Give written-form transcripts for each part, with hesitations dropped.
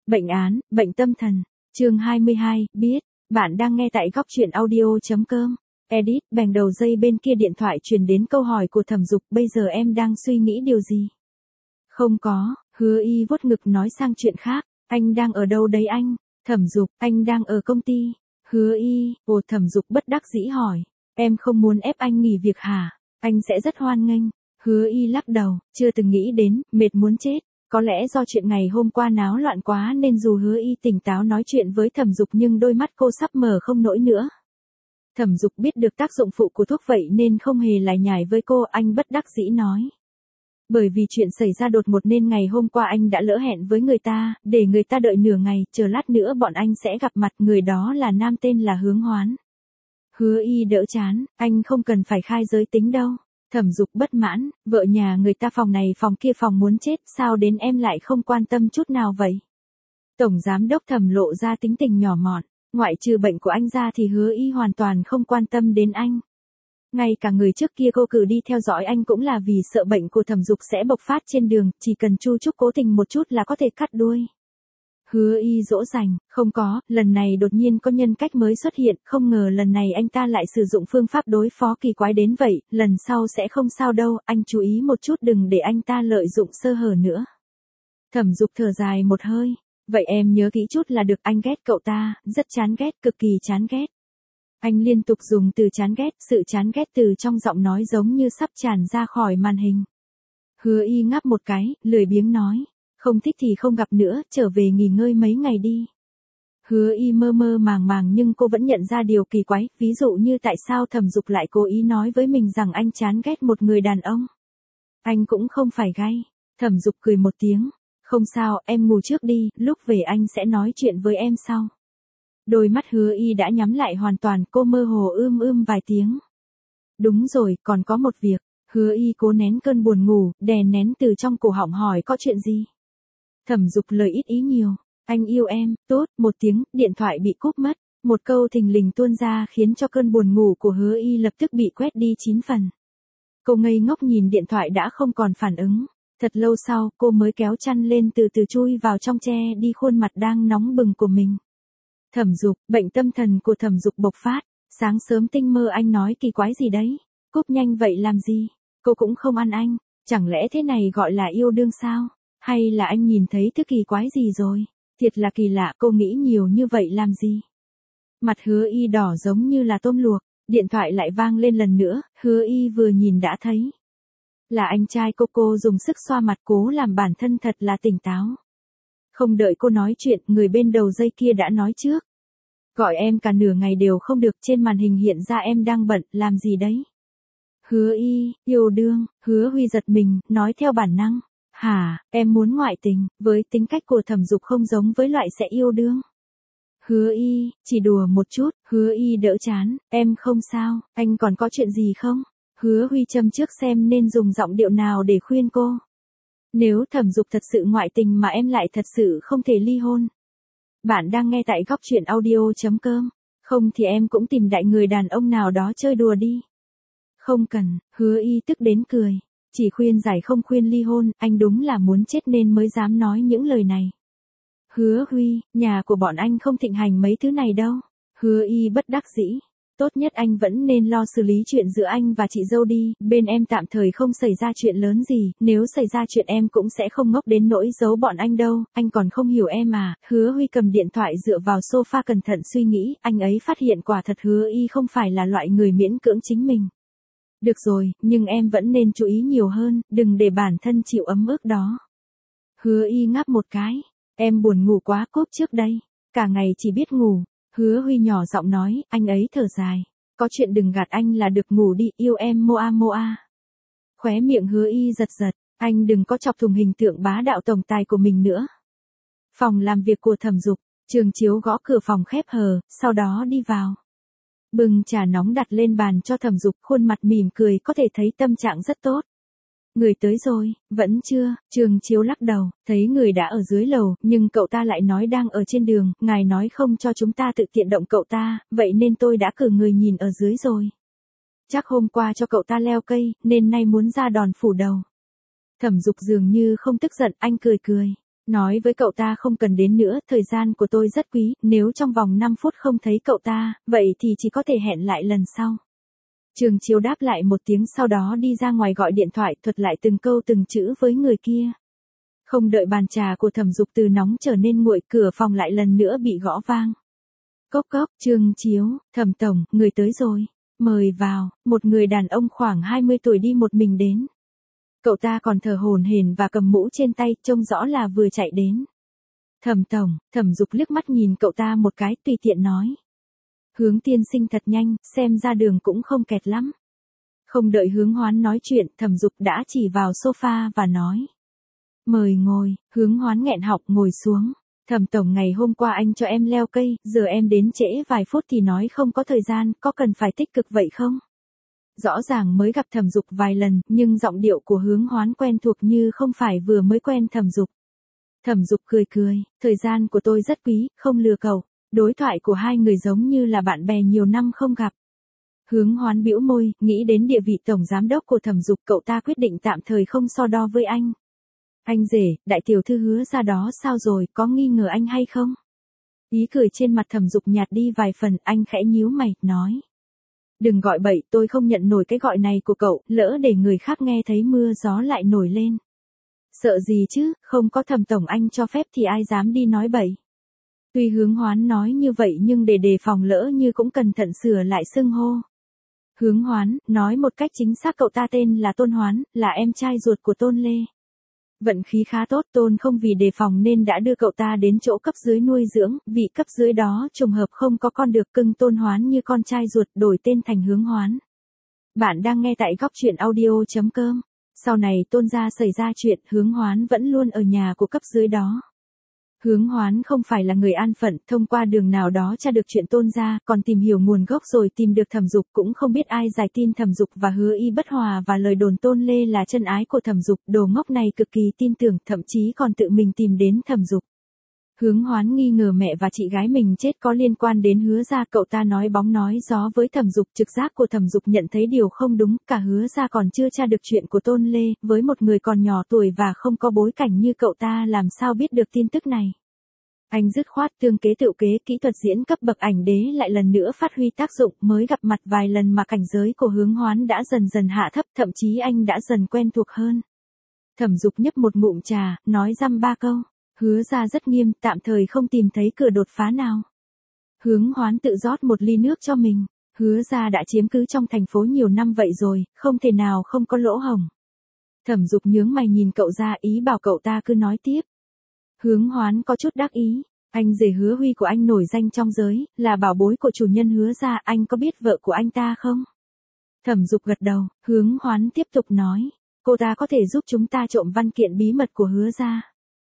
Bệnh án, bệnh tâm thần. Chương 22, biết. Bạn đang nghe tại góc truyện audio.com. Edit, bèn đầu dây bên kia điện thoại truyền đến câu hỏi của Thẩm Dục, bây giờ em đang suy nghĩ điều gì? Không có, Hứa Y vuốt ngực nói sang chuyện khác, anh đang ở đâu đấy anh? Thẩm Dục, anh đang ở công ty. Hứa Y, Thẩm Dục bất đắc dĩ hỏi, em không muốn ép anh nghỉ việc hả? Anh sẽ rất hoan nghênh. Hứa Y lắc đầu, chưa từng nghĩ đến, mệt muốn chết. Có lẽ do chuyện ngày hôm qua náo loạn quá nên dù Hứa Y tỉnh táo nói chuyện với Thẩm Dục nhưng đôi mắt cô sắp mở không nổi nữa. Thẩm Dục biết được tác dụng phụ của thuốc vậy nên không hề lải nhải với cô, anh bất đắc dĩ nói. Bởi vì chuyện xảy ra đột ngột nên ngày hôm qua anh đã lỡ hẹn với người ta, để người ta đợi nửa ngày, chờ lát nữa bọn anh sẽ gặp mặt, người đó là nam tên là Hướng Hoán. Hứa Y đỡ chán, anh không cần phải khai giới tính đâu. Thẩm Dục bất mãn, vợ nhà người ta phòng này phòng kia phòng muốn chết, sao đến em lại không quan tâm chút nào vậy? Tổng giám đốc Thẩm lộ ra tính tình nhỏ mọn, ngoại trừ bệnh của anh ra thì Hứa Y hoàn toàn không quan tâm đến anh. Ngay cả người trước kia cô cử đi theo dõi anh cũng là vì sợ bệnh của Thẩm Dục sẽ bộc phát trên đường, chỉ cần chu trúc cố tình một chút là có thể cắt đuôi. Hứa Y dỗ dành, không có, lần này đột nhiên có nhân cách mới xuất hiện, không ngờ lần này anh ta lại sử dụng phương pháp đối phó kỳ quái đến vậy, lần sau sẽ không sao đâu, anh chú ý một chút đừng để anh ta lợi dụng sơ hở nữa. Thẩm Dục thở dài một hơi, vậy em nhớ kỹ chút là được, anh ghét cậu ta, rất chán ghét, cực kỳ chán ghét. Anh liên tục dùng từ chán ghét, sự chán ghét từ trong giọng nói giống như sắp tràn ra khỏi màn hình. Hứa Y ngáp một cái, lười biếng nói. Không thích thì không gặp nữa, trở về nghỉ ngơi mấy ngày đi. Hứa Y mơ mơ màng màng nhưng cô vẫn nhận ra điều kỳ quái, ví dụ như tại sao Thẩm Dục lại cố ý nói với mình rằng anh chán ghét một người đàn ông. Anh cũng không phải gay. Thẩm Dục cười một tiếng. Không sao, em ngủ trước đi, lúc về anh sẽ nói chuyện với em sau. Đôi mắt Hứa Y đã nhắm lại hoàn toàn, cô mơ hồ vài tiếng. Đúng rồi, còn có một việc. Hứa Y cố nén cơn buồn ngủ, đè nén từ trong cổ họng hỏi có chuyện gì. Thẩm Dục lời ít ý nhiều, anh yêu em, tốt, một tiếng, điện thoại bị cúp mất, một câu thình lình tuôn ra khiến cho cơn buồn ngủ của Hứa Y lập tức bị quét đi 9 phần. Cô ngây ngốc nhìn điện thoại đã không còn phản ứng, thật lâu sau cô mới kéo chăn lên từ từ chui vào trong che đi khuôn mặt đang nóng bừng của mình. Thẩm Dục, bệnh tâm thần của Thẩm Dục bộc phát, sáng sớm tinh mơ anh nói kỳ quái gì đấy, cúp nhanh vậy làm gì, cô cũng không ăn anh, chẳng lẽ thế này gọi là yêu đương sao? Hay là anh nhìn thấy thứ kỳ quái gì rồi? Thiệt là kỳ lạ, cô nghĩ nhiều như vậy làm gì? Mặt Hứa Y đỏ giống như là tôm luộc, điện thoại lại vang lên lần nữa, Hứa Y vừa nhìn đã thấy. Là anh trai cô dùng sức xoa mặt cố làm bản thân thật là tỉnh táo. Không đợi cô nói chuyện, người bên đầu dây kia đã nói trước. Gọi em cả nửa ngày đều không được, trên màn hình hiện ra em đang bận, làm gì đấy? Hứa Y, yêu đương, Hứa Huy giật mình, nói theo bản năng. Hả, em muốn ngoại tình, với tính cách của Thẩm Dục không giống với loại sẽ yêu đương. Hứa Y, chỉ đùa một chút, Hứa Y đỡ chán, em không sao, anh còn có chuyện gì không? Hứa Huy châm trước xem nên dùng giọng điệu nào để khuyên cô. Nếu Thẩm Dục thật sự ngoại tình mà em lại thật sự không thể ly hôn. Bạn đang nghe tại góc truyện audio.com, không thì em cũng tìm đại người đàn ông nào đó chơi đùa đi. Không cần, Hứa Y tức đến cười. Chỉ khuyên giải không khuyên ly hôn, anh đúng là muốn chết nên mới dám nói những lời này. Hứa Huy, nhà của bọn anh không thịnh hành mấy thứ này đâu. Hứa Y bất đắc dĩ. Tốt nhất anh vẫn nên lo xử lý chuyện giữa anh và chị dâu đi, bên em tạm thời không xảy ra chuyện lớn gì, nếu xảy ra chuyện em cũng sẽ không ngốc đến nỗi giấu bọn anh đâu, anh còn không hiểu em à. Hứa Huy cầm điện thoại dựa vào sofa cẩn thận suy nghĩ, anh ấy phát hiện quả thật Hứa Y không phải là loại người miễn cưỡng chính mình. Được rồi, nhưng em vẫn nên chú ý nhiều hơn, đừng để bản thân chịu ấm ức đó. Hứa Y ngáp một cái, em buồn ngủ quá, cúp trước đây, cả ngày chỉ biết ngủ. Hứa Huy nhỏ giọng nói, anh ấy thở dài, có chuyện đừng gạt anh là được, ngủ đi, yêu em moa moa. Khóe miệng Hứa Y giật giật, anh đừng có chọc thủng hình tượng bá đạo tổng tài của mình nữa. Phòng làm việc của Thẩm Dục, Trường Chiếu gõ cửa phòng khép hờ, sau đó đi vào. Bưng trà nóng đặt lên bàn cho Thẩm Dục, khuôn mặt mỉm cười, có thể thấy tâm trạng rất tốt. Người tới rồi, vẫn chưa, Trường Chiếu lắc đầu, thấy người đã ở dưới lầu, nhưng cậu ta lại nói đang ở trên đường, ngài nói không cho chúng ta tự tiện động cậu ta, vậy nên tôi đã cử người nhìn ở dưới rồi. Chắc hôm qua cho cậu ta leo cây, nên nay muốn ra đòn phủ đầu. Thẩm Dục dường như không tức giận, anh cười cười. Nói với cậu ta không cần đến nữa, thời gian của tôi rất quý, nếu trong vòng 5 phút không thấy cậu ta, vậy thì chỉ có thể hẹn lại lần sau. Trường Chiếu đáp lại một tiếng sau đó đi ra ngoài gọi điện thoại thuật lại từng câu từng chữ với người kia. Không đợi bàn trà của Thẩm Dục từ nóng trở nên nguội, cửa phòng lại lần nữa bị gõ vang. Cốc cốc, Trường Chiếu, Thẩm tổng, người tới rồi. Mời vào, một người đàn ông khoảng 20 tuổi đi một mình đến. Cậu ta còn thở hổn hển và cầm mũ trên tay, trông rõ là vừa chạy đến. Thẩm tổng, Thẩm Dục liếc mắt nhìn cậu ta một cái, tùy tiện nói. Hướng tiên sinh thật nhanh, xem ra đường cũng không kẹt lắm. Không đợi Hướng Hoán nói chuyện, Thẩm Dục đã chỉ vào sofa và nói. Mời ngồi, Hướng Hoán nghẹn họng ngồi xuống. Thẩm tổng, ngày hôm qua anh cho em leo cây, giờ em đến trễ vài phút thì nói không có thời gian, có cần phải tích cực vậy không? Rõ ràng mới gặp Thẩm Dục vài lần, nhưng giọng điệu của Hướng Hoán quen thuộc như không phải vừa mới quen Thẩm Dục. Thẩm Dục cười cười, thời gian của tôi rất quý, không lừa cậu. Đối thoại của hai người giống như là bạn bè nhiều năm không gặp. Hướng Hoán bĩu môi, nghĩ đến địa vị tổng giám đốc của Thẩm Dục, cậu ta quyết định tạm thời không so đo với anh. Anh rể, đại tiểu thư Hứa ra đó sao rồi, có nghi ngờ anh hay không? Ý cười trên mặt Thẩm Dục nhạt đi vài phần, anh khẽ nhíu mày, nói. Đừng gọi bậy, tôi không nhận nổi cái gọi này của cậu, lỡ để người khác nghe thấy mưa gió lại nổi lên. Sợ gì chứ, không có Thẩm tổng anh cho phép thì ai dám đi nói bậy. Tuy Hướng Hoán nói như vậy nhưng để đề phòng lỡ như cũng cẩn thận sửa lại xưng hô. Hướng Hoán, nói một cách chính xác cậu ta tên là Tôn Hoán, là em trai ruột của Tôn Lê. Vận khí khá tốt, Tôn không vì đề phòng nên đã đưa cậu ta đến chỗ cấp dưới nuôi dưỡng, vị cấp dưới đó trùng hợp không có con được cưng Tôn Hoán như con trai ruột, đổi tên thành Hướng Hoán. Bạn đang nghe tại góc truyện audio.com. Sau này Tôn gia xảy ra chuyện, Hướng Hoán vẫn luôn ở nhà của cấp dưới đó. Hướng Hoán không phải là người an phận, thông qua đường nào đó tra được chuyện Tôn gia, còn tìm hiểu nguồn gốc rồi tìm được Thẩm Dục, cũng không biết ai giải tin Thẩm Dục và Hứa Y bất hòa và lời đồn Tôn Lê là chân ái của Thẩm Dục, đồ ngốc này cực kỳ tin tưởng, thậm chí còn tự mình tìm đến Thẩm Dục. Hướng Hoán nghi ngờ mẹ và chị gái mình chết có liên quan đến Hứa gia, cậu ta nói bóng nói gió với Thẩm Dục, trực giác của Thẩm Dục nhận thấy điều không đúng, cả Hứa gia còn chưa tra được chuyện của Tôn Lê, với một người còn nhỏ tuổi và không có bối cảnh như cậu ta làm sao biết được tin tức này. Anh dứt khoát tương kế tự kế, kỹ thuật diễn cấp bậc ảnh đế lại lần nữa phát huy tác dụng, mới gặp mặt vài lần mà cảnh giới của Hướng Hoán đã dần dần hạ thấp, thậm chí anh đã dần quen thuộc hơn. Thẩm Dục nhấp một ngụm trà, nói dăm ba câu. Hứa ra rất nghiêm, tạm thời không tìm thấy cửa đột phá nào. Hướng Hoán tự rót một ly nước cho mình. Hứa ra đã chiếm cứ trong thành phố nhiều năm vậy rồi, không thể nào không có lỗ hổng. Thẩm Dục nhướng mày nhìn cậu ra, ý bảo cậu ta cứ nói tiếp. Hướng Hoán có chút đắc ý. Anh rể Hứa Huy của anh nổi danh trong giới, là bảo bối của chủ nhân Hứa ra, anh có biết vợ của anh ta không? Thẩm Dục gật đầu, Hướng Hoán tiếp tục nói. Cô ta có thể giúp chúng ta trộm văn kiện bí mật của Hứa ra.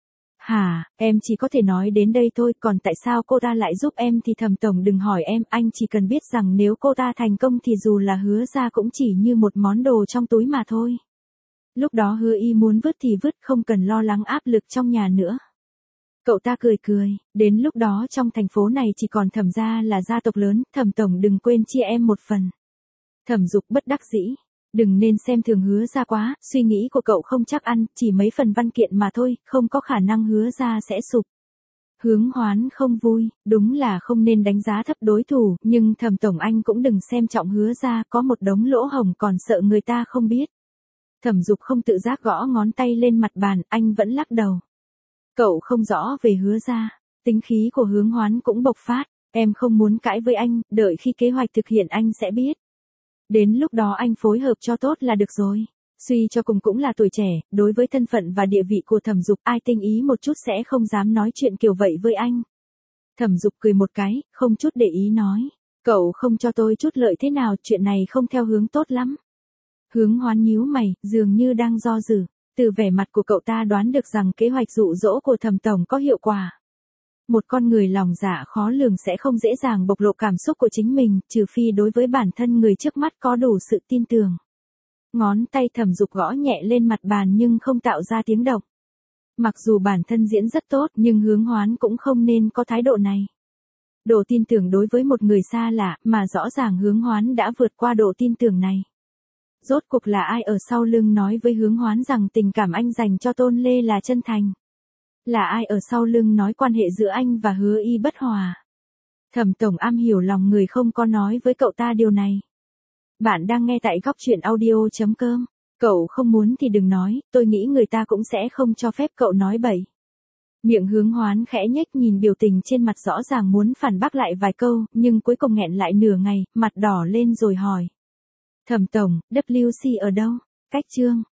Hả, em chỉ có thể nói đến đây thôi, còn tại sao cô ta lại giúp em thì Thẩm tổng đừng hỏi em, anh chỉ cần biết rằng nếu cô ta thành công thì dù là Hứa ra cũng chỉ như một món đồ trong túi mà thôi. Lúc đó Hứa Y muốn vứt thì vứt, không cần lo lắng áp lực trong nhà nữa. Cậu ta cười cười, đến lúc đó trong thành phố này chỉ còn Thẩm gia là gia tộc lớn, Thẩm tổng đừng quên chia em một phần. Thẩm Dục bất đắc dĩ. Đừng nên xem thường Hứa ra quá, suy nghĩ của cậu không chắc ăn, chỉ mấy phần văn kiện mà thôi, không có khả năng Hứa ra sẽ sụp. Hướng Hoán không vui, đúng là không nên đánh giá thấp đối thủ, nhưng Thẩm tổng anh cũng đừng xem trọng Hứa ra, có một đống lỗ hổng còn sợ người ta không biết. Thẩm Dục không tự giác gõ ngón tay lên mặt bàn, anh vẫn lắc đầu. Cậu không rõ về Hứa ra, tính khí của Hướng Hoán cũng bộc phát, em không muốn cãi với anh, đợi khi kế hoạch thực hiện anh sẽ biết. Đến lúc đó anh phối hợp cho tốt là được rồi. Suy cho cùng cũng là tuổi trẻ, đối với thân phận và địa vị của Thẩm Dục, ai tinh ý một chút sẽ không dám nói chuyện kiểu vậy với anh. Thẩm Dục cười một cái, không chút để ý nói. Cậu không cho tôi chút lợi thế nào, chuyện này không theo hướng tốt lắm. Hướng Hoán nhíu mày, dường như đang do dự. Từ vẻ mặt của cậu ta đoán được rằng kế hoạch dụ dỗ của Thẩm tổng có hiệu quả. Một con người lòng dạ khó lường sẽ không dễ dàng bộc lộ cảm xúc của chính mình, trừ phi đối với bản thân người trước mắt có đủ sự tin tưởng. Ngón tay Thẩm Dục gõ nhẹ lên mặt bàn nhưng không tạo ra tiếng động. Mặc dù bản thân diễn rất tốt nhưng Hướng Hoán cũng không nên có thái độ này. Độ tin tưởng đối với một người xa lạ mà rõ ràng Hướng Hoán đã vượt qua độ tin tưởng này. Rốt cuộc là ai ở sau lưng nói với Hướng Hoán rằng tình cảm anh dành cho Tôn Lê là chân thành. Là ai ở sau lưng nói quan hệ giữa anh và Hứa Y bất hòa? Thẩm tổng am hiểu lòng người không có nói với cậu ta điều này. Bạn đang nghe tại góc chuyện audio.com. Cậu không muốn thì đừng nói, tôi nghĩ người ta cũng sẽ không cho phép cậu nói bậy. Miệng Hướng Hoán khẽ nhếch nhìn biểu tình trên mặt rõ ràng muốn phản bác lại vài câu, nhưng cuối cùng nghẹn lại nửa ngày, mặt đỏ lên rồi hỏi. Thẩm tổng, WC ở đâu? Cách chương.